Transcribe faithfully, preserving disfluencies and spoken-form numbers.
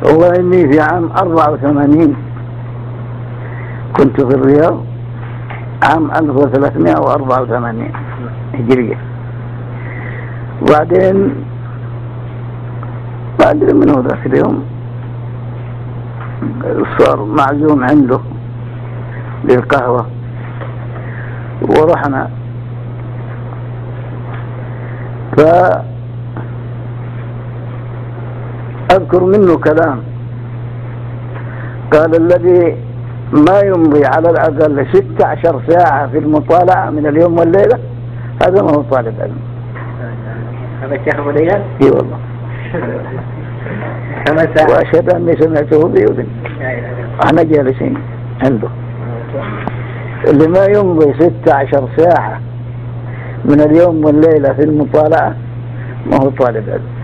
هو إني في عام أربعة وثمانين كنت في الرياض، عام ألف وثلاثمائة وأربعة وثمانين هجرية. وبعدين ما أدري من هو ذاك اليوم صار معزوم عنده للقهوة، ورحنا. فأذكر منه كلام قال: الذي ما يمضي على الأقل ستة عشر ساعة في المطالعة من اليوم والليلة هذا ما هو طالب علم. هذا شيخ أبو ديان؟ اي والله. وأشهد أني سمعته بأذني. احنا جالسين عنده. اللي ما يمضي ستة عشر ساعة من اليوم والليلة في المطالعة ما هو طالب علم.